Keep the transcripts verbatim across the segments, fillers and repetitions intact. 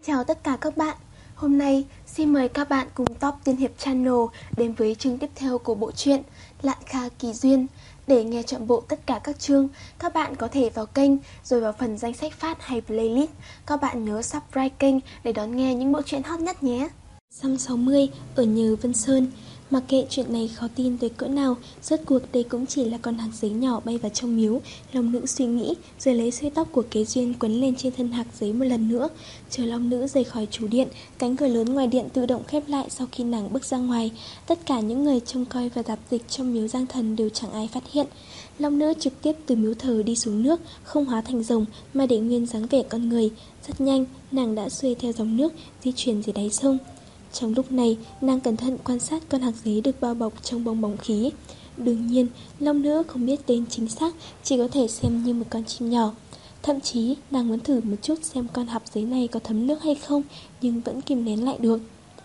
Chào tất cả các bạn. Hôm nay xin mời các bạn cùng Top Tiên Hiệp Channel đến với chương tiếp theo của bộ truyện Lạn Kha Kỳ Duyên. Để nghe trọn bộ tất cả các chương, các bạn có thể vào kênh rồi vào phần danh sách phát hay playlist. Các bạn nhớ subscribe kênh để đón nghe những bộ truyện hot nhất nhé. Năm sáu mươi ở nhờ Vân Sơn. Mặc kệ chuyện này khó tin tới cỡ nào, rốt cuộc đây cũng chỉ là con hạt giấy nhỏ bay vào trong miếu. Long nữ suy nghĩ, rồi lấy xuôi tóc của Kế Duyên quấn lên trên thân hạt giấy một lần nữa. Chờ Long nữ rời khỏi chủ điện, cánh cửa lớn ngoài điện tự động khép lại sau khi nàng bước ra ngoài. Tất cả những người trông coi và dạp dịch trong miếu Giang Thần đều chẳng ai phát hiện. Long nữ trực tiếp từ miếu thờ đi xuống nước, không hóa thành rồng mà để nguyên dáng vẻ con người. Rất nhanh, nàng đã xuôi theo dòng nước, di chuyển dưới đáy sông. Trong lúc này, nàng cẩn thận quan sát con hạt giấy được bao bọc trong bong bóng khí. Đương nhiên, Long nữ không biết tên chính xác, chỉ có thể xem như một con chim nhỏ. Thậm chí, nàng muốn thử một chút xem con hạt giấy này có thấm nước hay không, nhưng vẫn kìm nén lại được.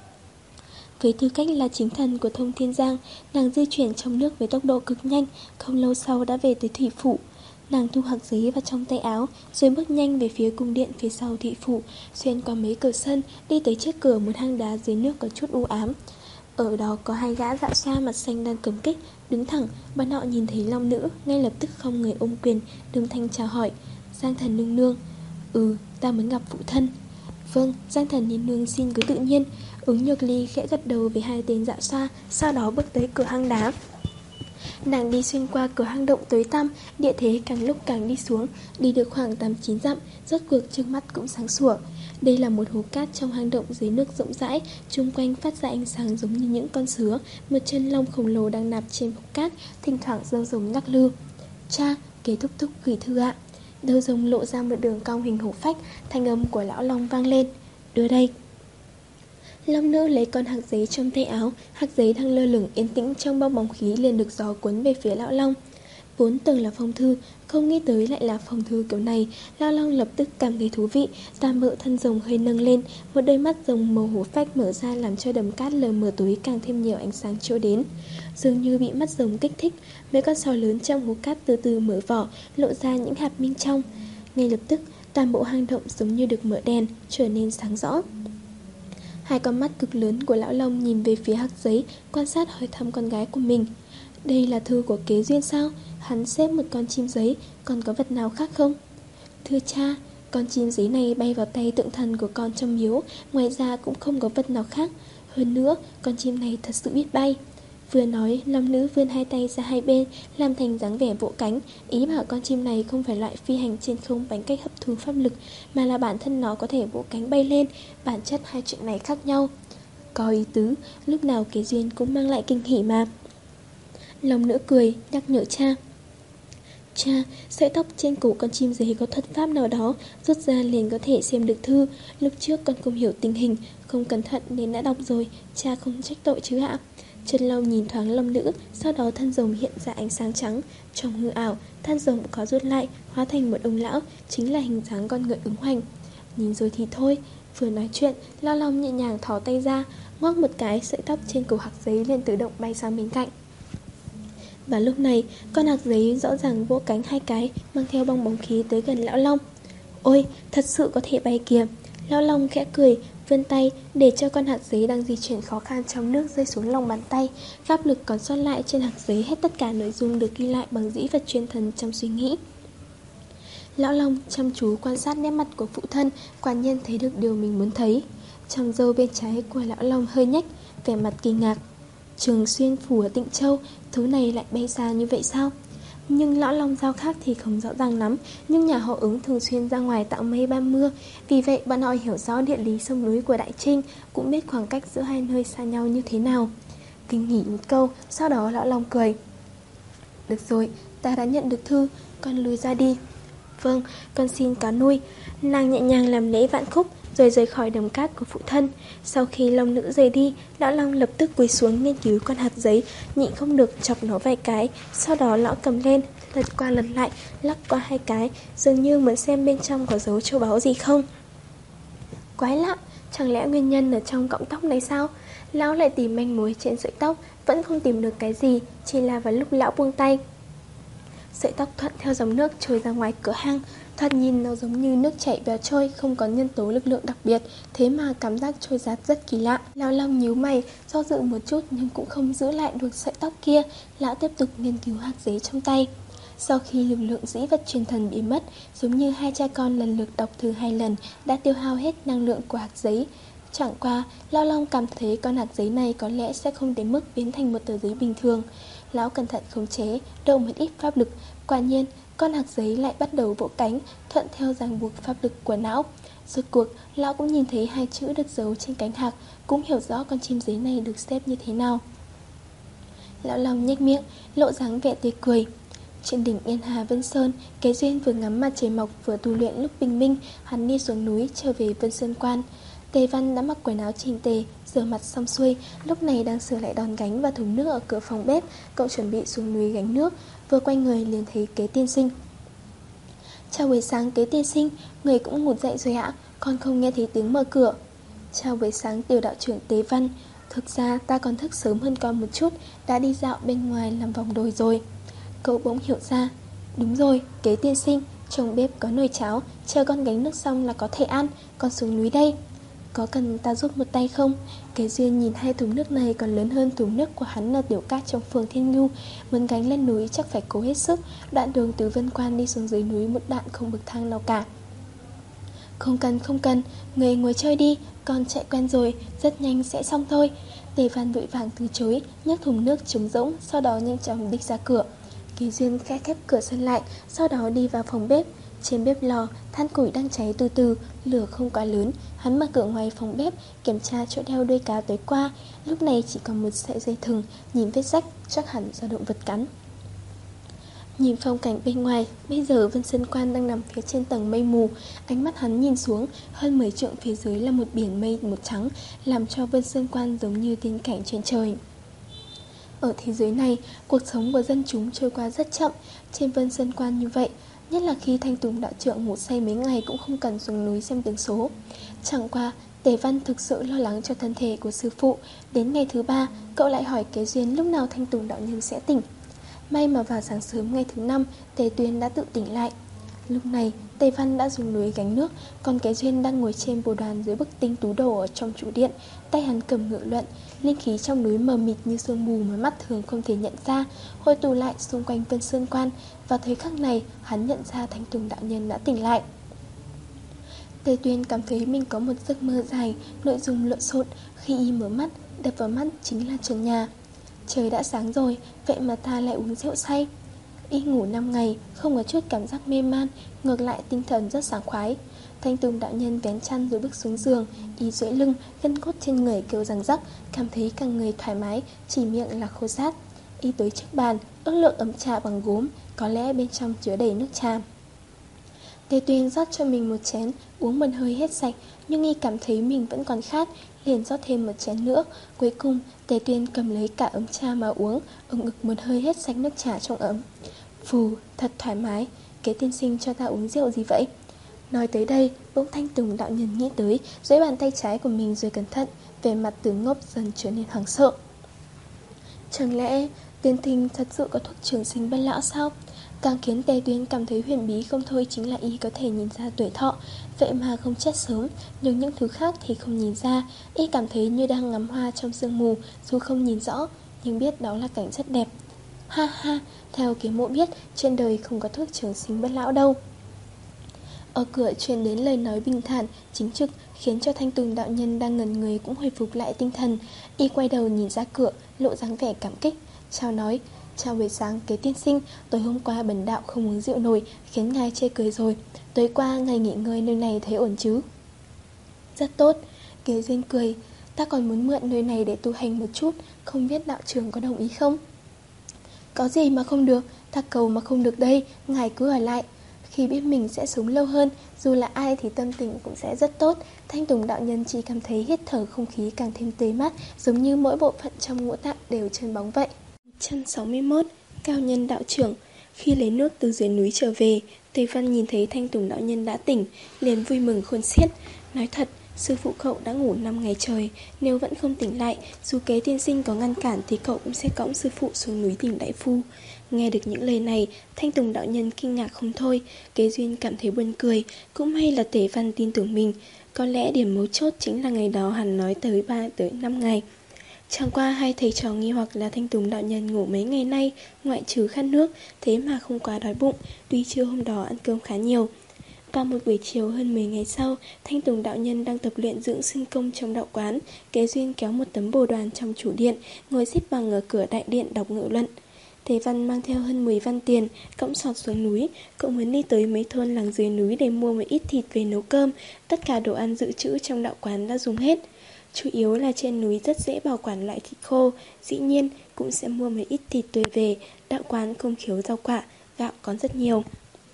Với tư cách là chính thần của Thông Thiên Giang, nàng di chuyển trong nước với tốc độ cực nhanh, không lâu sau đã về tới thủy phủ. Nàng thu hạt giấy vào trong tay áo, rồi bước nhanh về phía cung điện phía sau thị phủ, xuyên qua mấy cửa sân, đi tới trước cửa một hang đá dưới nước có chút u ám. Ở đó có hai gã dạo xoa mặt xanh đang cầm kích, đứng thẳng. Bọn họ nhìn thấy Long nữ, ngay lập tức không người ôm quyền, đồng thanh chào hỏi. Giang Thần nương nương. Ừ, ta muốn gặp phụ thân. Vâng, Giang Thần nương nương xin cứ tự nhiên. Ứng Nhược Ly khẽ gật đầu với hai tên dạo xoa, sau đó bước tới cửa hang đá. Nàng đi xuyên qua cửa hang động tối tăm, địa thế càng lúc càng đi xuống, đi được khoảng tám chín dặm, rốt cuộc trước mắt cũng sáng sủa. Đây là một hố cát trong hang động dưới nước rộng rãi, chung quanh phát ra ánh sáng giống như những con sứa. Một chân long khổng lồ đang nằm trên hố cát, thỉnh thoảng râu rồng lắc lư. Cha, Kế thúc thúc gửi thư ạ. Đầu rồng lộ ra một đường cong hình hổ phách, thanh âm của lão long vang lên. Đưa đây. Long nữ lấy con hạt giấy trong tay áo, hạt giấy đang lơ lửng yên tĩnh trong bong bóng khí liền được gió cuốn về phía lão long. Vốn từng là phong thư, không nghĩ tới lại là phong thư kiểu này, lão long lập tức cảm thấy thú vị. Tam mỡ thân rồng hơi nâng lên, một đôi mắt rồng màu hổ phách mở ra làm cho đầm cát lờ mờ tối càng thêm nhiều ánh sáng chiếu đến. Dường như bị mắt rồng kích thích, mấy con sò lớn trong hố cát từ từ mở vỏ, lộ ra những hạt minh trong. Ngay lập tức, toàn bộ hang động giống như được mở đèn, trở nên sáng rõ. Hai con mắt cực lớn của lão long nhìn về phía hạt giấy, quan sát hỏi thăm con gái của mình. Đây là thư của Kế Duyên sao? Hắn xếp một con chim giấy, còn có vật nào khác không? Thưa cha, con chim giấy này bay vào tay tượng thần của con trong miếu, ngoài ra cũng không có vật nào khác. Hơn nữa, con chim này thật sự biết bay. Vừa nói, long nữ vươn hai tay ra hai bên, làm thành dáng vẻ vỗ cánh, ý bảo con chim này không phải loại phi hành trên không bằng cách hấp thu pháp lực, mà là bản thân nó có thể vỗ cánh bay lên. Bản chất hai chuyện này khác nhau. Có ý tứ, lúc nào Kế Duyên cũng mang lại kinh hỉ mà. Long nữ cười, nhắc nhở cha. Cha, sợi tóc trên cổ con chim giấy có thuật pháp nào đó, rút ra liền có thể xem được thư. Lúc trước con không hiểu tình hình, không cẩn thận nên đã đọc rồi, cha không trách tội chứ ạ. Chân long nhìn thoáng long nữ, sau đó thân rồng hiện ra ánh sáng trắng. Trong hư ảo, thân rồng có rút lại, hóa thành một ông lão, chính là hình dáng con ngựa ứng hoành. Nhìn rồi thì thôi. Vừa nói chuyện, lao long nhẹ nhàng thò tay ra, ngoắc một cái, sợi tóc trên cổ hạt giấy liền tự động bay sang bên cạnh. Và lúc này, con hạt giấy rõ ràng vỗ cánh hai cái, mang theo bong bóng khí tới gần lão long. Ôi, thật sự có thể bay kìa. Lão long khẽ cười, vươn tay để cho con hạt giấy đang di chuyển khó khăn trong nước rơi xuống lòng bàn tay. Pháp lực còn sót lại trên hạt giấy hết tất cả nội dung được ghi lại bằng dĩ vật chuyên thần trong suy nghĩ. Lão long chăm chú quan sát nét mặt của phụ thân, quả nhiên thấy được điều mình muốn thấy. Trong râu bên trái của lão long hơi nhếch, vẻ mặt kinh ngạc. Trường Xuyên phủ ở Tịnh Châu, thứ này lại bay xa như vậy sao? Nhưng lão long giao khác thì không rõ ràng lắm, nhưng nhà họ Ứng thường xuyên ra ngoài tạo mây ban mưa, vì vậy bọn họ hiểu rõ địa lý sông núi của Đại Trinh, cũng biết khoảng cách giữa hai nơi xa nhau như thế nào. Kinh nghỉ một câu, sau đó lão long cười. Được rồi, ta đã nhận được thư, con lui ra đi. Vâng, con xin cáo nuôi. Nàng nhẹ nhàng làm lễ vạn khúc, rồi rời khỏi đầm cát của phụ thân. Sau khi long nữ rời đi, lão long lập tức cúi xuống nghiên cứu con hạt giấy, nhịn không được chọc nó vài cái. Sau đó lão cầm lên, lật qua lật lại, lắc qua hai cái, dường như muốn xem bên trong có dấu châu báu gì không. Quái lạ, chẳng lẽ nguyên nhân ở trong cọng tóc này sao? Lão lại tìm manh mối trên sợi tóc, vẫn không tìm được cái gì, chỉ là vào lúc lão buông tay, sợi tóc thuận theo dòng nước trôi ra ngoài cửa hang, Thoạt nhìn nó giống như nước chảy bèo trôi, không có nhân tố lực lượng đặc biệt, thế mà cảm giác trôi giạt rất kỳ lạ. Lão Long nhíu mày, do dự một chút nhưng cũng không giữ lại được sợi tóc kia. Lão tiếp tục nghiên cứu hạt giấy trong tay. Sau khi lực lượng dĩ vật truyền thần bị mất, giống như hai cha con lần lượt đọc thử hai lần đã tiêu hao hết năng lượng của hạt giấy. Chẳng qua, Lão Long cảm thấy con hạt giấy này có lẽ sẽ không đến mức biến thành một tờ giấy bình thường. Lão cẩn thận khống chế, đổ một ít pháp lực. Quả nhiên, con hạt giấy lại bắt đầu vỗ cánh, thuận theo ràng buộc pháp lực của não. Rốt cuộc, lão cũng nhìn thấy hai chữ được giấu trên cánh hạc, cũng hiểu rõ con chim giấy này được xếp như thế nào. Lão Long nhếch miệng, lộ dáng vẻ tươi cười. Trên đỉnh Yên Hà Vân Sơn, Kế Duyên vừa ngắm mặt trời mọc vừa tu luyện lúc bình minh. Hắn đi xuống núi trở về Vân Sơn Quan. Tề Văn đã mặc quần áo chỉnh tề, rửa mặt xong xuôi, lúc này đang sửa lại đòn gánh và thùng nước ở cửa phòng bếp. Cậu chuẩn bị xuống núi gánh nước, vừa quay người liền thấy Kế tiên sinh. Chào buổi sáng Kế tiên sinh, người cũng ngủ dậy rồi ạ, con không nghe thấy tiếng mở cửa. Chào buổi sáng Tiểu đạo trưởng Tề Văn, thực ra ta còn thức sớm hơn con một chút, đã đi dạo bên ngoài làm vòng đồi rồi. Cậu bỗng hiểu ra, đúng rồi, Kế tiên sinh, trong bếp có nồi cháo, chờ con gánh nước xong là có thể ăn, con xuống núi đây. Có cần ta giúp một tay không? Kế Duyên nhìn hai thùng nước này còn lớn hơn thùng nước của hắn là Tiểu Cát trong phường Thiên Nhu. Muốn gánh lên núi chắc phải cố hết sức. Đoạn đường từ Vân Quan đi xuống dưới núi một đoạn không bậc thang nào cả. Không cần, không cần, người ngồi chơi đi, con chạy quen rồi, rất nhanh sẽ xong thôi. Tề Văn vội vàng từ chối, nhấc thùng nước trống rỗng, sau đó nhanh chóng đi ra cửa. Kế Duyên khẽ khép cửa sân lại, sau đó đi vào phòng bếp. Trên bếp lò, than củi đang cháy từ từ, lửa không quá lớn. Hắn mở cửa ngoài phòng bếp, kiểm tra chỗ đeo đuôi cá tối qua. Lúc này chỉ còn một sợi dây thừng, nhìn vết rách, chắc hẳn do động vật cắn. Nhìn phong cảnh bên ngoài, bây giờ Vân Sơn Quan đang nằm phía trên tầng mây mù. Ánh mắt hắn nhìn xuống, hơn mười trượng phía dưới là một biển mây một trắng, làm cho Vân Sơn Quan giống như tiên cảnh trên trời. Ở thế giới này, cuộc sống của dân chúng trôi qua rất chậm. Trên Vân Sơn Quan như vậy, nhất là khi Thanh Tùng đạo trưởng ngủ say mấy ngày cũng không cần xuống núi xem tướng số. Chẳng qua, Tề Văn thực sự lo lắng cho thân thể của sư phụ. Đến ngày thứ ba, cậu lại hỏi Kế Duyên lúc nào Thanh Tùng đạo nhân sẽ tỉnh. May mà vào sáng sớm ngày thứ năm, Tề Tuyên đã tự tỉnh lại. Lúc này, Tề Văn đã dùng núi gánh nước, còn Kế Duyên đang ngồi trên bồ đoàn dưới bức tinh tú đồ ở trong trụ điện. Tay hắn cầm ngự luận, linh khí trong núi mờ mịt như sương mù mà mắt thường không thể nhận ra, hội tụ lại xung quanh Vân Sơn Quan. Vào thời khắc này, hắn nhận ra Thanh Tùng đạo nhân đã tỉnh lại. Tề Tuyên cảm thấy mình có một giấc mơ dài, nội dung lộn xộn. Khi y mở mắt, đập vào mắt chính là trần nhà. Trời đã sáng rồi, vậy mà ta lại uống rượu say. Y ngủ năm ngày, không có chút cảm giác mê man, ngược lại tinh thần rất sảng khoái. Thanh Tùng đạo nhân vén chăn rồi bước xuống giường, y duỗi lưng, gân cốt trên người kêu răng rắc, cảm thấy cả người thoải mái, chỉ miệng là khô rát. Y tới trước bàn, ước lượng ấm trà bằng gốm, có lẽ bên trong chứa đầy nước trà. Tề Tuyên rót cho mình một chén, uống một hơi hết sạch, nhưng y cảm thấy mình vẫn còn khát, liền rót thêm một chén nữa. Cuối cùng, Tề Tuyên cầm lấy cả ấm trà mà uống, ực ực một hơi hết sạch nước trà trong ấm. Phù, thật thoải mái, Kế tiên sinh cho ta uống rượu gì vậy? Nói tới đây, bỗng Thanh Tùng đạo nhân nghĩ tới, duỗi bàn tay trái của mình rồi cẩn thận, vẻ mặt từ ngốc dần trở nên hoảng sợ. Chẳng lẽ tiên tinh thật sự có thuốc trường sinh bất lão sao? Càng khiến Tề Tuyên cảm thấy huyền bí không thôi chính là y có thể nhìn ra tuổi thọ, vậy mà không chết sớm, nhưng những thứ khác thì không nhìn ra. Y cảm thấy như đang ngắm hoa trong sương mù, dù không nhìn rõ, nhưng biết đó là cảnh rất đẹp. Ha ha, theo Kế Mộ biết, trên đời không có thuốc trường sinh bất lão đâu. Ở cửa truyền đến lời nói bình thản, chính trực, khiến cho Thanh Tùng đạo nhân đang ngẩn người cũng hồi phục lại tinh thần. Y quay đầu nhìn ra cửa, lộ dáng vẻ cảm kích, chào nói: chào buổi sáng Kế tiên sinh, tối hôm qua bần đạo không uống rượu nổi, khiến ngài chê cười rồi. Tối qua ngài nghỉ ngơi nơi này thấy ổn chứ? Rất tốt, Kế Duyên cười. Ta còn muốn mượn nơi này để tu hành một chút, không biết đạo trưởng có đồng ý không? Có gì mà không được, ta cầu mà không được đây, ngài cứ ở lại. Khi biết mình sẽ sống lâu hơn, dù là ai thì tâm tình cũng sẽ rất tốt. Thanh Tùng đạo nhân chỉ cảm thấy hít thở không khí càng thêm tươi mát, giống như mỗi bộ phận trong ngũ tạng đều trơn bóng vậy. một trăm sáu mươi mốt. Cao nhân đạo trưởng. Khi lấy nước từ dưới núi trở về, Tề Văn nhìn thấy Thanh Tùng đạo nhân đã tỉnh, liền vui mừng khôn xiết. Nói thật, Sư phụ cậu đã ngủ năm ngày trời, nếu vẫn không tỉnh lại, dù Kế tiên sinh có ngăn cản thì cậu cũng sẽ cõng sư phụ xuống núi tìm đại phu. Nghe được những lời này, Thanh Tùng đạo nhân kinh ngạc không thôi. Kế Duyên cảm thấy buồn cười. Cũng may là Tề Văn tin tưởng mình. Có lẽ điểm mấu chốt chính là ngày đó hắn nói tới ba tới năm ngày. Chẳng qua hai thầy trò nghi hoặc là Thanh Tùng đạo nhân ngủ mấy ngày nay, ngoại trừ khát nước, thế mà không quá đói bụng. Tuy trưa hôm đó ăn cơm khá nhiều. Vào một buổi chiều hơn mười ngày sau, Thanh Tùng đạo nhân đang tập luyện dưỡng sinh công trong đạo quán. Kế Duyên kéo một tấm bồ đoàn trong chủ điện, ngồi xếp bằng ở cửa đại điện đọc ngự luận. Tề Văn mang theo hơn mười văn tiền, cõng sọt xuống núi. Cậu muốn đi tới mấy thôn làng dưới núi để mua một ít thịt về nấu cơm. Tất cả đồ ăn dự trữ trong đạo quán đã dùng hết. Chủ yếu là trên núi rất dễ bảo quản loại thịt khô. Dĩ nhiên cũng sẽ mua một ít thịt tươi về. Đạo quán không thiếu rau quả, gạo còn rất nhiều.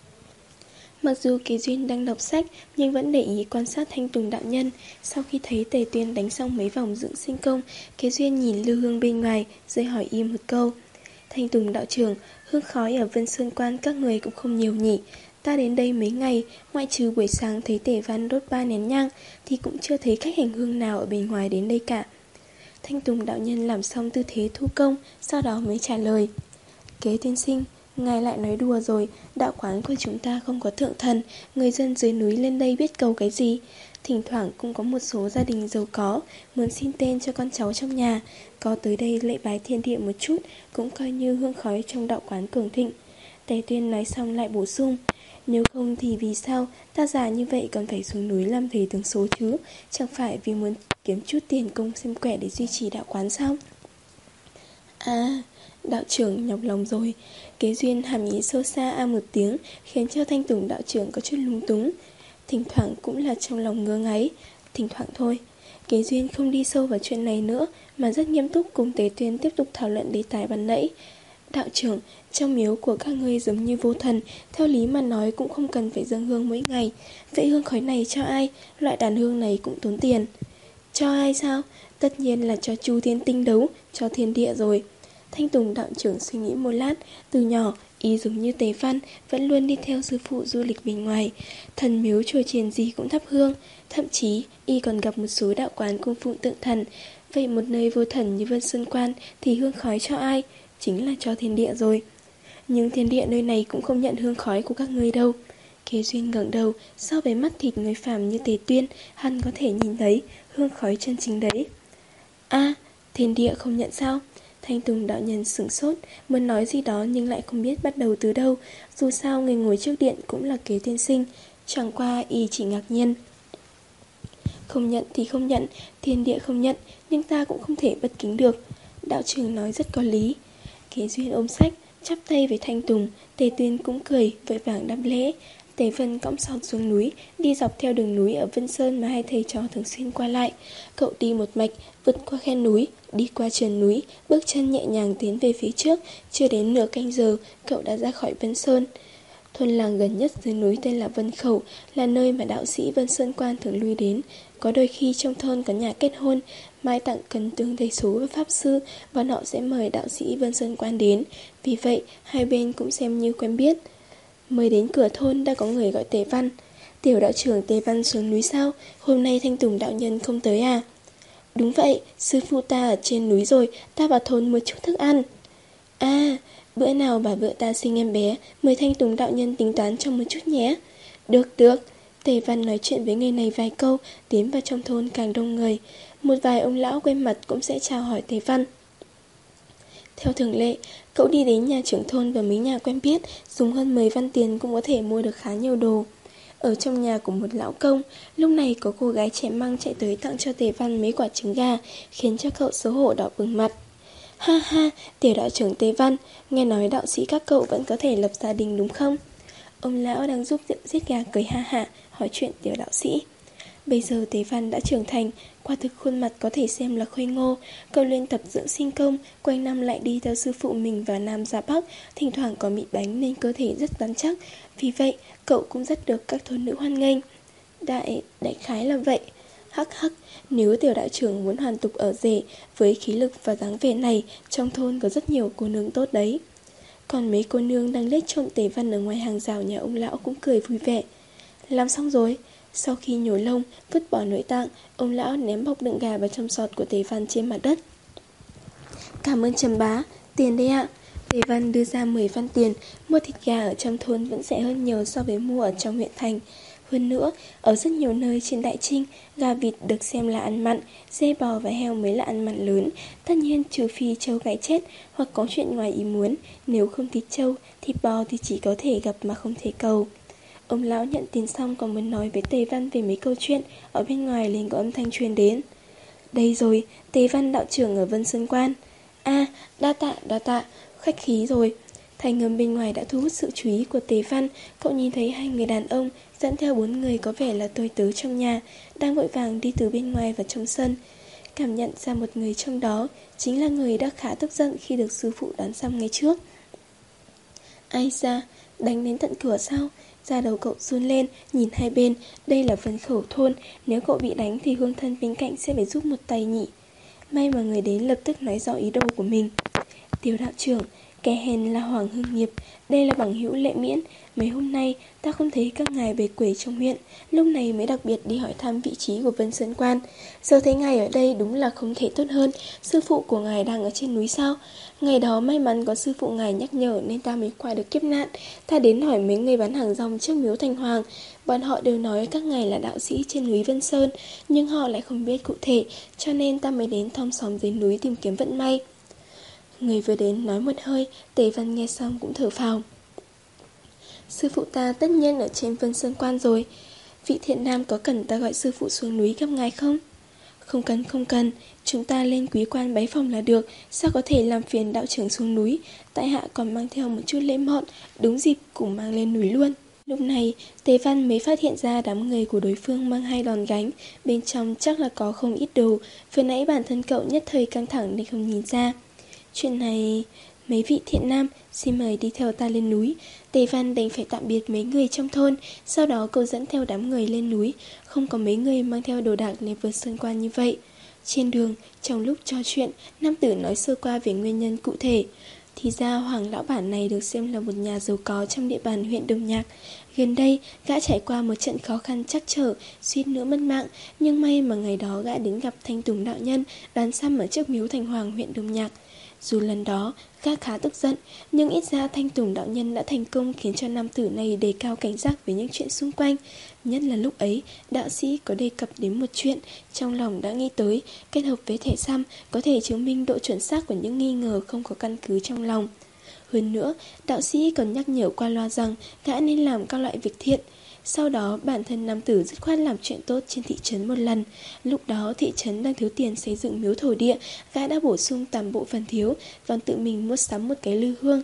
Mặc dù Kế Duyên đang đọc sách nhưng vẫn để ý quan sát Thanh Tùng đạo nhân. Sau khi thấy Tề Tuyên đánh xong mấy vòng dưỡng sinh công, Kế Duyên nhìn Lưu Hương bên ngoài rồi hỏi im một câu: Thanh Tùng đạo trưởng, hương khói ở Vân Sơn Quan các người cũng không nhiều nhỉ? Ta đến đây mấy ngày, ngoại trừ buổi sáng thấy Tề Văn đốt ba nén nhang thì cũng chưa thấy khách hành hương nào ở bên ngoài đến đây cả. Thanh Tùng đạo nhân làm xong tư thế thu công, sau đó mới trả lời: Kế tiên sinh, ngài lại nói đùa rồi. Đạo quán của chúng ta không có thượng thần, người dân dưới núi lên đây biết cầu cái gì? Thỉnh thoảng cũng có một số gia đình giàu có muốn xin tên cho con cháu trong nhà, có tới đây lễ bái thiên địa một chút, cũng coi như hương khói trong đạo quán cường thịnh. Tề Tuyên nói xong lại bổ sung: Nếu không thì vì sao ta già như vậy còn phải xuống núi làm thầy tướng số chứ? Chẳng phải vì muốn kiếm chút tiền công xem quẻ để duy trì đạo quán sao? À, đạo trưởng nhọc lòng rồi. Kế Duyên hàm ý sâu xa a một tiếng, khiến cho Thanh Tùng đạo trưởng có chút lung túng. Thỉnh thoảng cũng là trong lòng ngứa ngáy. Thỉnh thoảng thôi. Kế Duyên không đi sâu vào chuyện này nữa, mà rất nghiêm túc cùng Tế Tuyên tiếp tục thảo luận đề tài ban nãy. Đạo trưởng, trong miếu của các ngươi giống như vô thần, theo lý mà nói cũng không cần phải dâng hương mỗi ngày. Vậy hương khói này cho ai? Loại đàn hương này cũng tốn tiền. Cho ai sao? Tất nhiên là cho Chu Thiên Tinh đấu, cho thiên địa rồi. Thanh Tùng đạo trưởng suy nghĩ một lát. Từ nhỏ, y giống như Tề Văn, vẫn luôn đi theo sư phụ du lịch bên ngoài. Thần miếu chùa chiền gì cũng thắp hương. Thậm chí, y còn gặp một số đạo quán cung phụng tượng thần. Vậy một nơi vô thần như Vân Sơn Quan thì hương khói cho ai? Chính là cho thiên địa rồi. Nhưng thiên địa nơi này cũng không nhận hương khói của các ngươi đâu. Kế Duyên ngẩng đầu, so với mắt thịt người phàm như Tề Tuyên, hắn có thể nhìn thấy hương khói chân chính đấy. A, à, thiên địa không nhận sao? Thanh Tùng đạo nhân sửng sốt, muốn nói gì đó nhưng lại không biết bắt đầu từ đâu. Dù sao người ngồi trước điện cũng là Kế tiên sinh, chẳng qua y chỉ ngạc nhiên. Không nhận thì không nhận, thiên địa không nhận, nhưng ta cũng không thể bất kính được. Đạo trưởng nói rất có lý. Kế Duyên ôm sách, chắp tay với Thanh Tùng. Tề Tuyên cũng cười, vội vàng đáp lễ. Tề Vân cõng sọt xuống núi, đi dọc theo đường núi ở Vân Sơn mà hai thầy trò thường xuyên qua lại. Cậu đi một mạch, vượt qua khe núi, đi qua trần núi, bước chân nhẹ nhàng tiến về phía trước. Chưa đến nửa canh giờ, cậu đã ra khỏi Vân Sơn. Thôn làng gần nhất dưới núi tên là Vân Khẩu, là nơi mà đạo sĩ Vân Sơn Quan thường lui đến. Có đôi khi trong thôn có nhà kết hôn, mai tặng cần tướng thầy số và pháp sư, bọn họ sẽ mời đạo sĩ Vân Sơn Quan đến. Vì vậy, hai bên cũng xem như quen biết. Mới đến cửa thôn đã có người gọi Tề Văn. Tiểu đạo trưởng Tề Văn xuống núi sao? Hôm nay Thanh Tùng đạo nhân không tới à? Đúng vậy, sư phụ ta ở trên núi rồi, ta vào thôn mua chút thức ăn. À, bữa nào bà vợ ta sinh em bé, mời Thanh Tùng đạo nhân tính toán cho một chút nhé. Được, được. Tề Văn nói chuyện với người này vài câu, tiến vào trong thôn càng đông người. Một vài ông lão quen mặt cũng sẽ chào hỏi Tề Văn. Theo thường lệ, cậu đi đến nhà trưởng thôn và mấy nhà quen biết, dùng hơn mười văn tiền cũng có thể mua được khá nhiều đồ. Ở trong nhà của một lão công, lúc này có cô gái trẻ măng chạy tới tặng cho Tề Văn mấy quả trứng gà, khiến cho cậu xấu hổ đỏ bừng mặt. Ha ha, tiểu đạo trưởng Tề Văn, nghe nói đạo sĩ các cậu vẫn có thể lập gia đình đúng không? Ông lão đang giúp giết gà cười ha hả, hỏi chuyện tiểu đạo sĩ. Bây giờ Tề Văn đã trưởng thành, quả thực khuôn mặt có thể xem là khôi ngô. Cậu luyện tập dưỡng sinh công, quanh năm lại đi theo sư phụ mình vào Nam ra Bắc, thỉnh thoảng có mị bánh nên cơ thể rất rắn chắc. Vì vậy, cậu cũng rất được các thôn nữ hoan nghênh. Đại, đại khái là vậy. Hắc hắc, nếu tiểu đạo trưởng muốn hoàn tục ở rể, với khí lực và dáng vẻ này, trong thôn có rất nhiều cô nương tốt đấy. Còn mấy cô nương đang lết trộm Tề Văn ở ngoài hàng rào nhà ông lão cũng cười vui vẻ. Làm xong rồi. Sau khi nhổ lông, vứt bỏ nội tạng, ông lão ném bọc đựng gà vào trong sọt của Tề Văn trên mặt đất. Cảm ơn Trầm bá, tiền đây ạ. Tề Văn đưa ra mười văn tiền, mua thịt gà ở trong thôn vẫn rẻ hơn nhiều so với mua ở trong huyện thành. Hơn nữa, ở rất nhiều nơi trên Đại Trinh, gà vịt được xem là ăn mặn, dê bò và heo mới là ăn mặn lớn. Tất nhiên trừ phi trâu gãy chết hoặc có chuyện ngoài ý muốn, nếu không thịt trâu, thịt bò thì chỉ có thể gặp mà không thể cầu. Ông lão nhận tiền xong còn muốn nói với Tề Văn về mấy câu chuyện, ở bên ngoài liền có âm thanh truyền đến. Đây rồi, Tề Văn đạo trưởng ở Vân Sơn Quan. À, đa tạ, đa tạ, khách khí rồi. Thành âm bên ngoài đã thu hút sự chú ý của Tề Văn. Cậu nhìn thấy hai người đàn ông dẫn theo bốn người có vẻ là tôi tớ trong nhà, đang vội vàng đi từ bên ngoài vào trong sân. Cảm nhận ra một người trong đó chính là người đã khá tức giận khi được sư phụ đón xong ngày trước. Ai ra, đánh đến tận cửa sao? Da đầu cậu run lên, nhìn hai bên, đây là Vân Khẩu thôn, nếu cậu bị đánh thì hương thân bên cạnh sẽ phải giúp một tay nhỉ. May mà người đến lập tức nói rõ ý đồ của mình. Tiêu đạo trưởng, kẻ hèn là Hoàng Hưng Nghiệp, đây là bằng hữu Lệ Miễn. Mấy hôm nay ta không thấy các ngài về quẩy trong huyện, lúc này mới đặc biệt đi hỏi thăm vị trí của Vân Sơn Quan. Giờ thấy ngài ở đây đúng là không thể tốt hơn. Sư phụ của ngài đang ở trên núi sao? Ngày đó may mắn có sư phụ ngài nhắc nhở nên ta mới qua được kiếp nạn. Ta đến hỏi mấy người bán hàng rong trước miếu Thành Hoàng, bọn họ đều nói các ngài là đạo sĩ trên núi Vân Sơn, nhưng họ lại không biết cụ thể, cho nên ta mới đến thom xóm dưới núi tìm kiếm vận may. Người vừa đến nói một hơi, Tề Văn nghe xong cũng thở phào. Sư phụ ta tất nhiên ở trên Vân Sơn Quan rồi. Vị thiện nam có cần ta gọi sư phụ xuống núi gặp ngài không? Không cần, không cần, chúng ta lên quý quan bái phòng là được, sao có thể làm phiền đạo trưởng xuống núi. Tại hạ còn mang theo một chút lễ mọn, đúng dịp cùng mang lên núi luôn. Lúc này, Tề Văn mới phát hiện ra đám người của đối phương mang hai đòn gánh, bên trong chắc là có không ít đồ, vừa nãy bản thân cậu nhất thời căng thẳng nên không nhìn ra. Chuyện này... Mấy vị thiện nam, xin mời đi theo ta lên núi. Tề Văn đành phải tạm biệt mấy người trong thôn, sau đó cậu dẫn theo đám người lên núi. Không có mấy người mang theo đồ đạc lên vượt sơn quan như vậy. Trên đường, trong lúc trò chuyện, nam tử nói sơ qua về nguyên nhân cụ thể. Thì ra Hoàng lão bản này được xem là một nhà giàu có trong địa bàn huyện Đông Nhạc. Gần đây, gã trải qua một trận khó khăn trắc trở, suýt nữa mất mạng, nhưng may mà ngày đó gã đến gặp Thanh Tùng đạo nhân, đón xăm ở trước miếu Thành Hoàng huyện Đông Nhạc. Dù lần đó, gã khá tức giận, nhưng ít ra Thanh Tùng đạo nhân đã thành công khiến cho nam tử này đề cao cảnh giác với những chuyện xung quanh. Nhất là lúc ấy, đạo sĩ có đề cập đến một chuyện, trong lòng đã nghĩ tới, kết hợp với thẻ xăm có thể chứng minh độ chuẩn xác của những nghi ngờ không có căn cứ trong lòng. Hơn nữa, đạo sĩ còn nhắc nhở qua loa rằng gã nên làm các loại việc thiện. Sau đó bản thân nam tử dứt khoát làm chuyện tốt trên thị trấn một lần. Lúc đó thị trấn đang thiếu tiền xây dựng miếu thổ địa, gã đã bổ sung toàn bộ phần thiếu, còn tự mình mua sắm một cái lư hương.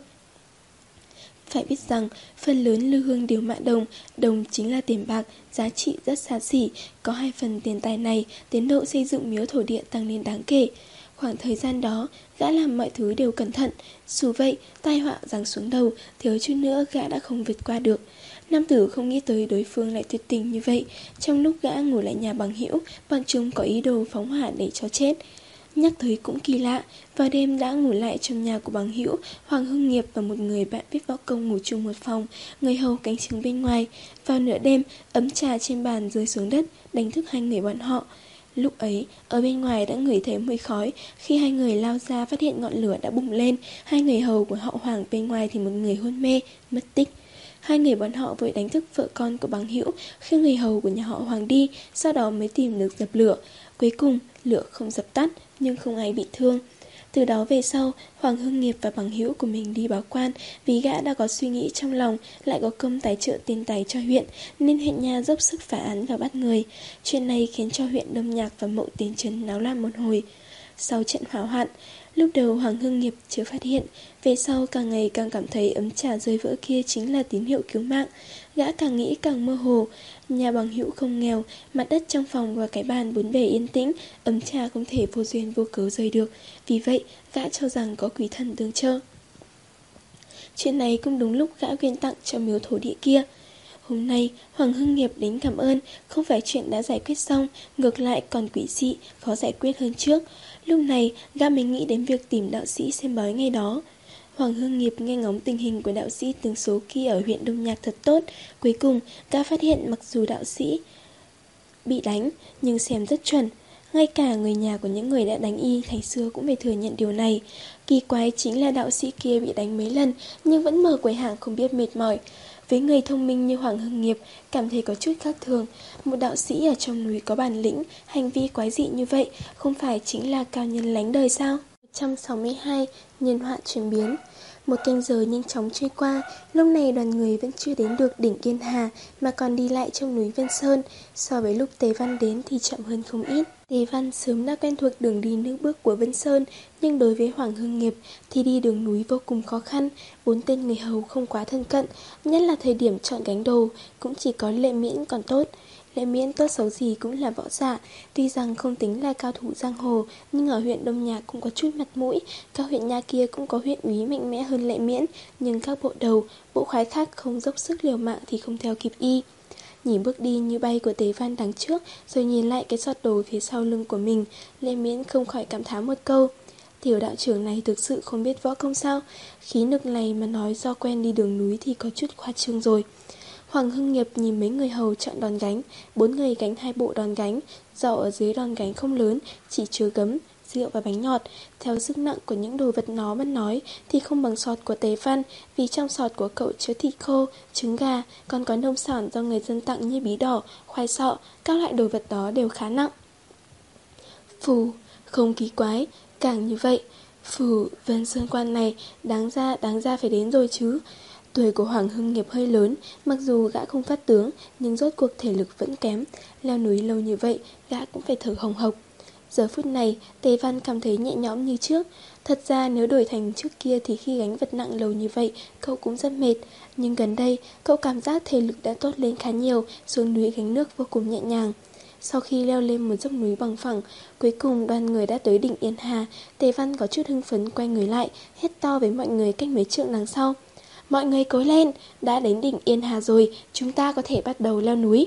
Phải biết rằng phần lớn lư hương đều mạ đồng, đồng chính là tiền bạc, giá trị rất xa xỉ. Có hai phần tiền tài này, tiến độ xây dựng miếu thổ địa tăng lên đáng kể. Khoảng thời gian đó, gã làm mọi thứ đều cẩn thận. Dù vậy, tai họa giáng xuống đầu, thiếu chút nữa gã đã không vượt qua được. Nam tử không nghĩ tới đối phương lại tuyệt tình như vậy. Trong lúc gã ngủ lại nhà bằng hữu, bọn chúng có ý đồ phóng hỏa để cho chết. Nhắc tới cũng kỳ lạ, vào đêm đã ngủ lại trong nhà của bằng hữu, Hoàng Hưng Nghiệp và một người bạn biết võ công ngủ chung một phòng, người hầu canh chừng bên ngoài. Vào nửa đêm, ấm trà trên bàn rơi xuống đất, đánh thức hai người bọn họ. Lúc ấy, ở bên ngoài đã ngửi thấy mùi khói, khi hai người lao ra phát hiện ngọn lửa đã bùng lên, hai người hầu của họ Hoàng bên ngoài thì một người hôn mê, mất tích. Hai người bọn họ vội đánh thức vợ con của bằng hữu, khi người hầu của nhà họ Hoàng đi, sau đó mới tìm được dập lửa. Cuối cùng, lửa không dập tắt, nhưng không ai bị thương. Từ đó về sau, Hoàng Hưng Nghiệp và bằng hữu của mình đi báo quan, vì gã đã có suy nghĩ trong lòng, lại có công tài trợ tiền tài cho huyện, nên huyện nhà dốc sức phá án và bắt người. Chuyện này khiến cho huyện Đông Nhạc và Mậu Tiến Trấn náo loạn một hồi. Sau trận hỏa hoạn, lúc đầu Hoàng Hưng Nghiệp chưa phát hiện, về sau càng ngày càng cảm thấy ấm trà rơi vỡ kia chính là tín hiệu cứu mạng. Gã càng nghĩ càng mơ hồ. Nhà bằng hữu không nghèo, mặt đất trong phòng và cái bàn bốn bề yên tĩnh, ấm trà không thể vô duyên vô cớ rơi được. Vì vậy, gã cho rằng có quỷ thần tương trợ. Chuyện này cũng đúng lúc gã quyên tặng cho miếu thổ địa kia. Hôm nay, Hoàng Hưng Nghiệp đến cảm ơn, không phải chuyện đã giải quyết xong, ngược lại còn quỷ dị, khó giải quyết hơn trước. Lúc này, gã mới nghĩ đến việc tìm đạo sĩ xem bói ngày đó. Hoàng Hưng Nghiệp nghe ngóng tình hình của đạo sĩ tướng số kia ở huyện Đông Nhạc thật tốt. Cuối cùng, gã phát hiện mặc dù đạo sĩ bị đánh, nhưng xem rất chuẩn. Ngay cả người nhà của những người đã đánh y ngày xưa cũng phải thừa nhận điều này. Kỳ quái chính là đạo sĩ kia bị đánh mấy lần nhưng vẫn mở quầy hàng không biết mệt mỏi. Với người thông minh như Hoàng Hưng Nghiệp, cảm thấy có chút khác thường. Một đạo sĩ ở trong núi có bản lĩnh, hành vi quái dị như vậy, không phải chính là cao nhân lánh đời sao? một trăm sáu mươi hai. Nhân họa chuyển biến. Một canh giờ nhanh chóng trôi qua, lúc này đoàn người vẫn chưa đến được đỉnh Yên Hà mà còn đi lại trong núi Vân Sơn. So với lúc Tề Văn đến thì chậm hơn không ít. Tề Văn sớm đã quen thuộc đường đi nước bước của Vân Sơn, nhưng đối với Hoàng Hưng Nghiệp thì đi đường núi vô cùng khó khăn. Bốn tên người hầu không quá thân cận, nhất là thời điểm chọn gánh đồ cũng chỉ có Lệ Miễn còn tốt. Lệ Miễn tốt xấu gì cũng là võ giả, tuy rằng không tính là cao thủ giang hồ, nhưng ở huyện Đông Nhạc cũng có chút mặt mũi. Các huyện nha kia cũng có huyện úy mạnh mẽ hơn Lệ Miễn, nhưng các bộ đầu, bộ khoái khác không dốc sức liều mạng thì không theo kịp y. Nhìn bước đi như bay của Tề Văn đằng trước, rồi nhìn lại cái giọt đồ phía sau lưng của mình, Lệ Miễn không khỏi cảm thán một câu: tiểu đạo trưởng này thực sự không biết võ công sao? Khí lực này mà nói do quen đi đường núi thì có chút khoa trương rồi. Hoàng Hưng Nghiệp nhìn mấy người hầu chọn đòn gánh, bốn người gánh hai bộ đòn gánh, giỏ ở dưới đòn gánh không lớn, chỉ chứa gấm, rượu và bánh ngọt. Theo sức nặng của những đồ vật nó vẫn nói thì không bằng sọt của Tề Văn, vì trong sọt của cậu chứa thịt khô, trứng gà, còn có nông sản do người dân tặng như bí đỏ, khoai sọ, các loại đồ vật đó đều khá nặng. Phù, không kỳ quái, càng như vậy. Phù, Vân Sơn Quan này đáng ra, đáng ra phải đến rồi chứ. Tuổi của Hoàng Hưng Nghiệp hơi lớn, mặc dù gã không phát tướng, nhưng rốt cuộc thể lực vẫn kém. Leo núi lâu như vậy, gã cũng phải thở hồng hộc. Giờ phút này, Tề Văn cảm thấy nhẹ nhõm như trước. Thật ra nếu đổi thành trước kia thì khi gánh vật nặng lâu như vậy, cậu cũng rất mệt. Nhưng gần đây, cậu cảm giác thể lực đã tốt lên khá nhiều, xuống núi gánh nước vô cùng nhẹ nhàng. Sau khi leo lên một dốc núi bằng phẳng, cuối cùng đoàn người đã tới đỉnh Yên Hà. Tề Văn có chút hưng phấn quay người lại, hét to với mọi người cách mấy trượng đằng sau: mọi người cố lên, đã đến đỉnh Yên Hà rồi, chúng ta có thể bắt đầu leo núi.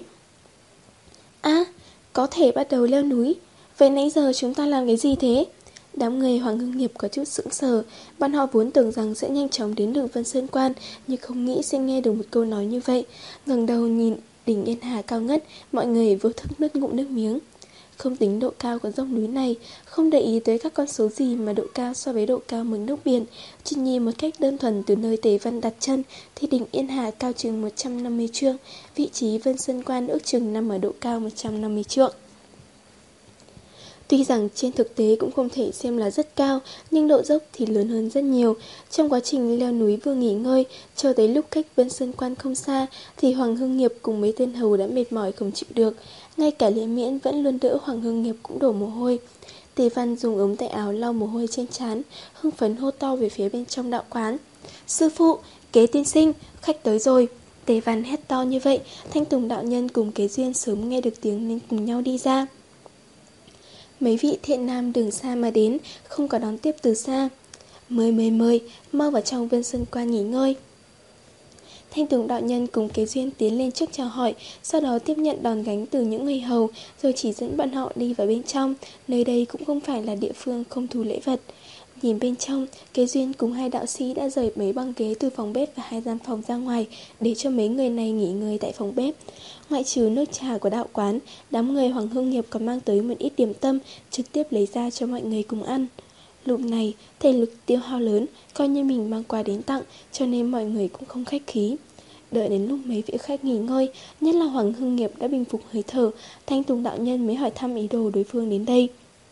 À, có thể bắt đầu leo núi? Vậy nãy giờ chúng ta làm cái gì thế? Đám người Hoàng Hưng Nghiệp có chút sững sờ. Bọn họ vốn tưởng rằng sẽ nhanh chóng đến được Vân Sơn Quan, nhưng không nghĩ sẽ nghe được một câu nói như vậy. Ngẩng đầu nhìn đỉnh Yên Hà cao ngất, mọi người vô thức nuốt ngụm nước miếng. Không tính độ cao của dốc núi này, không để ý tới các con số gì mà độ cao so với độ cao mực nước biển, chỉ nhìn một cách đơn thuần từ nơi Tề Văn đặt chân thì đỉnh Yên Hà cao chừng một trăm năm mươi trượng, vị trí Vân Sơn Quan ước chừng nằm ở độ cao một trăm năm mươi trượng. Tuy rằng trên thực tế cũng không thể xem là rất cao, nhưng độ dốc thì lớn hơn rất nhiều. Trong quá trình leo núi vừa nghỉ ngơi, cho tới lúc cách Vân Sơn Quan không xa, thì Hoàng Hưng Nghiệp cùng mấy tên hầu đã mệt mỏi không chịu được. Ngay cả Lệ Miễn vẫn luôn đỡ Hoàng Hưng Nghiệp cũng đổ mồ hôi. Tề Văn dùng ống tay áo lau mồ hôi trên trán, hưng phấn hô to về phía bên trong đạo quán: sư phụ, Kế tiên sinh, khách tới rồi. Tề Văn hét to như vậy, Thanh Tùng đạo nhân cùng Kế Duyên sớm nghe được tiếng nên cùng nhau đi ra. Mấy vị thiện nam đường xa mà đến, không có đón tiếp từ xa. Mời mời mời, mau vào trong Vân Sơn Quan nghỉ ngơi. Thanh Tùng đạo nhân cùng Kế Duyên tiến lên trước chào hỏi, sau đó tiếp nhận đòn gánh từ những người hầu, rồi chỉ dẫn bọn họ đi vào bên trong. Nơi đây cũng không phải là địa phương không thu lễ vật. Nhìn bên trong, Kế Duyên cùng hai đạo sĩ đã rời mấy băng ghế từ phòng bếp và hai gian phòng ra ngoài, để cho mấy người này nghỉ ngơi tại phòng bếp. Ngoại trừ nước trà của đạo quán, đám người Hoàng Hưng Nghiệp còn mang tới một ít điểm tâm, trực tiếp lấy ra cho mọi người cùng ăn. Lúc này, thể lực tiêu hao lớn, coi như mình mang quà đến tặng, cho nên mọi người cũng không khách khí. Đợi đến lúc mấy vị khách nghỉ ngơi, nhất là Hoàng Hưng Nghiệp đã bình phục hơi thở, Thanh Tùng đạo nhân mới hỏi thăm ý đồ đối phương đến đây.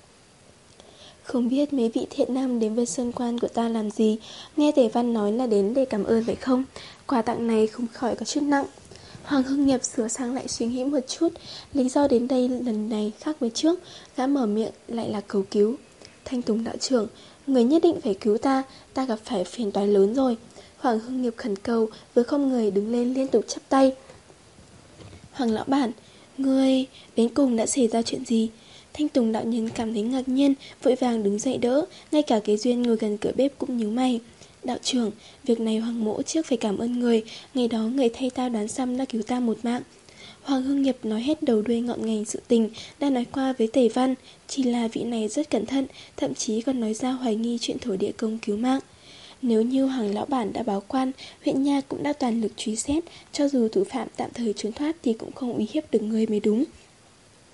Không biết mấy vị thiện nam đến Vân Sơn Quan của ta làm gì? Nghe Tề Văn nói là đến để cảm ơn phải không? Quà tặng này không khỏi có chút nặng. Hoàng Hưng Nghiệp sửa sang lại suy nghĩ một chút. Lý do đến đây lần này khác với trước, gã mở miệng lại là cầu cứu. Thanh Tùng đạo trưởng, người nhất định phải cứu ta, ta gặp phải phiền toái lớn rồi. Hoàng Hưng Nghiệp khẩn cầu, với không người đứng lên liên tục chắp tay. Hoàng lão bản, ngươi đến cùng đã xảy ra chuyện gì? Thanh Tùng đạo nhân cảm thấy ngạc nhiên, vội vàng đứng dậy đỡ. Ngay cả Kế Duyên ngồi gần cửa bếp cũng nhíu mày. Đạo trưởng, việc này Hoàng mỗ trước phải cảm ơn người. Ngày đó người thay ta đoán xăm đã cứu ta một mạng. Hoàng Hưng Nghiệp nói hết đầu đuôi ngọn ngành sự tình đã nói qua với Tề Văn. Chỉ là vị này rất cẩn thận, thậm chí còn nói ra hoài nghi chuyện thổ địa công cứu mạng. Nếu như Hoàng lão bản đã báo quan, huyện nha cũng đã toàn lực truy xét, cho dù thủ phạm tạm thời trốn thoát thì cũng không uy hiếp được người mới đúng.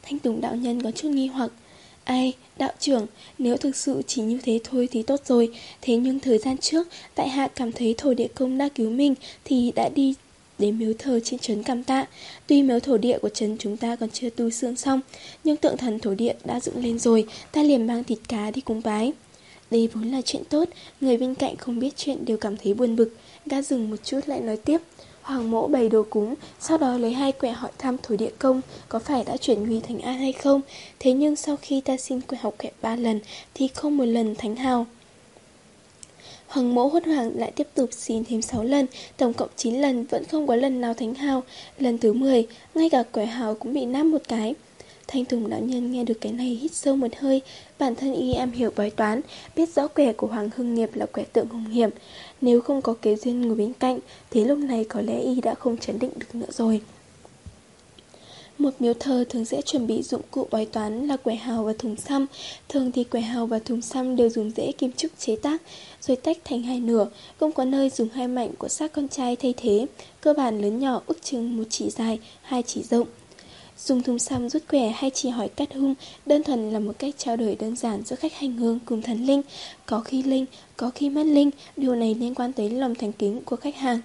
Thanh Tùng đạo nhân có chút nghi hoặc. Ai, đạo trưởng, nếu thực sự chỉ như thế thôi thì tốt rồi. Thế nhưng thời gian trước, tại hạ cảm thấy thổ địa công đã cứu mình thì đã đi đến miếu thờ trên trấn cảm tạ. Tuy miếu thổ địa của trấn chúng ta còn chưa tu sương xong, nhưng tượng thần thổ địa đã dựng lên rồi, ta liền mang thịt cá đi cúng bái. Đây vốn là chuyện tốt, người bên cạnh không biết chuyện đều cảm thấy buồn bực. Gã dừng một chút lại nói tiếp. Hoàng mỗ bày đồ cúng, sau đó lấy hai quẻ hỏi thăm thổ địa công có phải đã chuyển nguy thành an hay không. Thế nhưng sau khi ta xin quẻ học quẻ ba lần thì không một lần thánh hào. Hoàng mẫu hốt hoảng lại tiếp tục xin thêm sáu lần, tổng cộng chín lần vẫn không có lần nào thánh hào. Lần thứ mười, ngay cả quẻ hào cũng bị nát một cái. Thanh Tùng đạo nhân nghe được cái này hít sâu một hơi. Bản thân y am hiểu bói toán, biết rõ quẻ của Hoàng Hưng Nghiệp là quẻ tượng hung hiểm. Nếu không có Kế Duyên ngồi bên cạnh thì lúc này có lẽ y đã không chấn định được nữa rồi. Một miếu thờ thường sẽ chuẩn bị dụng cụ bói toán là quẻ hào và thùng xăm. Thường thì quẻ hào và thùng xăm đều dùng rễ kim trúc chế tác, rồi tách thành hai nửa. Cũng có nơi dùng hai mảnh của xác con trai thay thế. Cơ bản lớn nhỏ ước chừng một chỉ dài, hai chỉ rộng. Dùng thùng xăm rút quẻ hay chỉ hỏi cắt hung đơn thuần là một cách trao đổi đơn giản giữa khách hành hương cùng thần linh. Có khi linh, có khi mất linh, điều này liên quan tới lòng thành kính của khách hàng.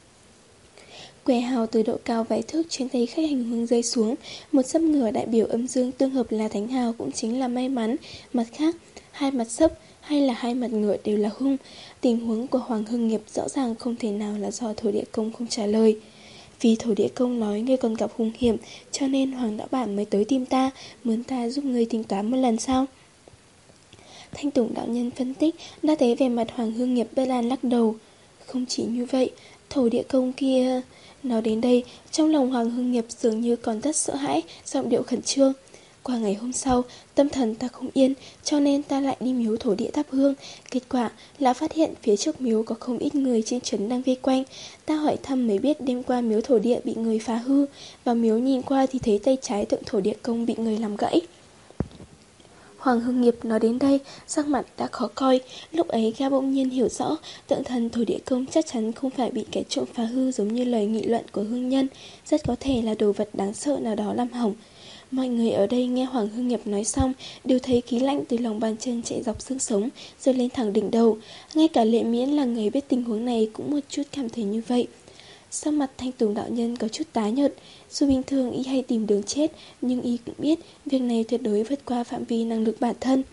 Quẻ hào từ độ cao vài thước trên tay khách hành hương rơi xuống. Một sấp ngửa đại biểu âm dương tương hợp là thánh hào cũng chính là may mắn. Mặt khác, hai mặt sấp hay là hai mặt ngửa đều là hung. Tình huống của Hoàng Hưng Nghiệp rõ ràng không thể nào là do thổ địa công không trả lời. Vì thổ địa công nói ngươi còn gặp hung hiểm, cho nên Hoàng đạo bản mới tới tìm ta, muốn ta giúp ngươi tính toán một lần sao? Thanh Tùng đạo nhân phân tích, đã thấy về mặt Hoàng Hưng Nghiệp bê lan lắc đầu. Không chỉ như vậy, thổ địa công kia... Nói đến đây, trong lòng Hoàng Hưng Nghiệp dường như còn rất sợ hãi, giọng điệu khẩn trương. Qua ngày hôm sau, tâm thần ta không yên, cho nên ta lại đi miếu thổ địa thắp hương. Kết quả là phát hiện phía trước miếu có không ít người trên trấn đang vây quanh. Ta hỏi thăm mới biết đêm qua miếu thổ địa bị người phá hư, và miếu nhìn qua thì thấy tay trái tượng thổ địa công bị người làm gãy. Hoàng Hưng Nghiệp nói đến đây, sắc mặt đã khó coi. Lúc ấy gã bỗng nhiên hiểu rõ, tượng thần thổ địa công chắc chắn không phải bị kẻ trộm phá hư giống như lời nghị luận của hương nhân, rất có thể là đồ vật đáng sợ nào đó làm hỏng. Mọi người ở đây nghe Hoàng Hưng Nghiệp nói xong đều thấy khí lạnh từ lòng bàn chân chạy dọc xương sống rồi lên thẳng đỉnh đầu. Ngay cả Lệ Miễn là người biết tình huống này cũng một chút cảm thấy như vậy. Sắc mặt Thanh Tùng đạo nhân có chút tái nhợt. Dù bình thường y hay tìm đường chết, nhưng y cũng biết việc này tuyệt đối vượt qua phạm vi năng lực bản thân.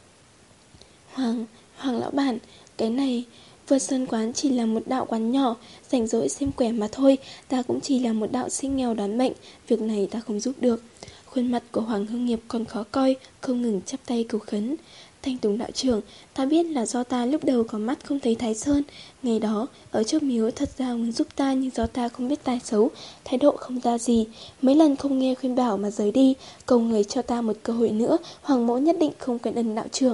Hoàng, Hoàng lão bản, cái này... Vượt Sơn quán chỉ là một đạo quán nhỏ, rảnh rỗi xem quẻ mà thôi. Ta cũng chỉ là một đạo sinh nghèo đoán mệnh, việc này ta không giúp được. Khuôn mặt của Hoàng Hưng Nghiệp còn khó coi, không ngừng chắp tay cầu khấn. Thanh Tùng đạo trưởng, ta biết là do ta lúc đầu có mắt không thấy Thái Sơn. Ngày đó, ở trước miếu thật ra muốn giúp ta, nhưng do ta không biết tài xấu, thái độ không ra gì. Mấy lần không nghe khuyên bảo mà rời đi, cầu người cho ta một cơ hội nữa, Hoàng mẫu nhất định không cần ân đạo trưởng.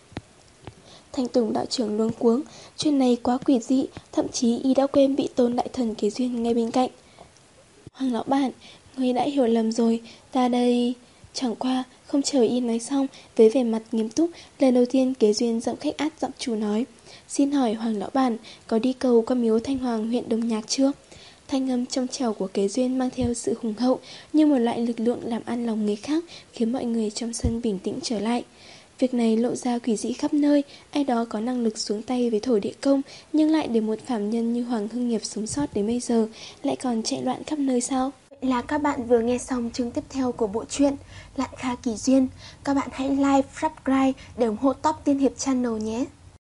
Thanh Tùng đạo trưởng luống cuống, chuyện này quá quỷ dị, thậm chí y đã quên bị Tôn đại thần Kế Duyên ngay bên cạnh. Hoàng lão bản, người đã hiểu lầm rồi, ta đây... Chẳng qua, không chờ y nói xong, với vẻ mặt nghiêm túc, lần đầu tiên Kế Duyên giọng khách át giọng chủ nói. Xin hỏi Hoàng lão bản, có đi cầu qua miếu Thanh Hoàng huyện Đồng Nhạc chưa? Thanh âm trong trẻo của Kế Duyên mang theo sự hùng hậu, như một loại lực lượng làm ăn lòng người khác, khiến mọi người trong sân bình tĩnh trở lại. Việc này lộ ra quỷ dị khắp nơi, ai đó có năng lực xuống tay với thổ địa công, nhưng lại để một phàm nhân như Hoàng Hưng Nghiệp sống sót đến bây giờ, lại còn chạy loạn khắp nơi sao? Vậy là các bạn vừa nghe xong chương tiếp theo của bộ truyện Lạn Kha Kỳ Duyên. Các bạn hãy like, subscribe để ủng hộ Top Tiên Hiệp Channel nhé.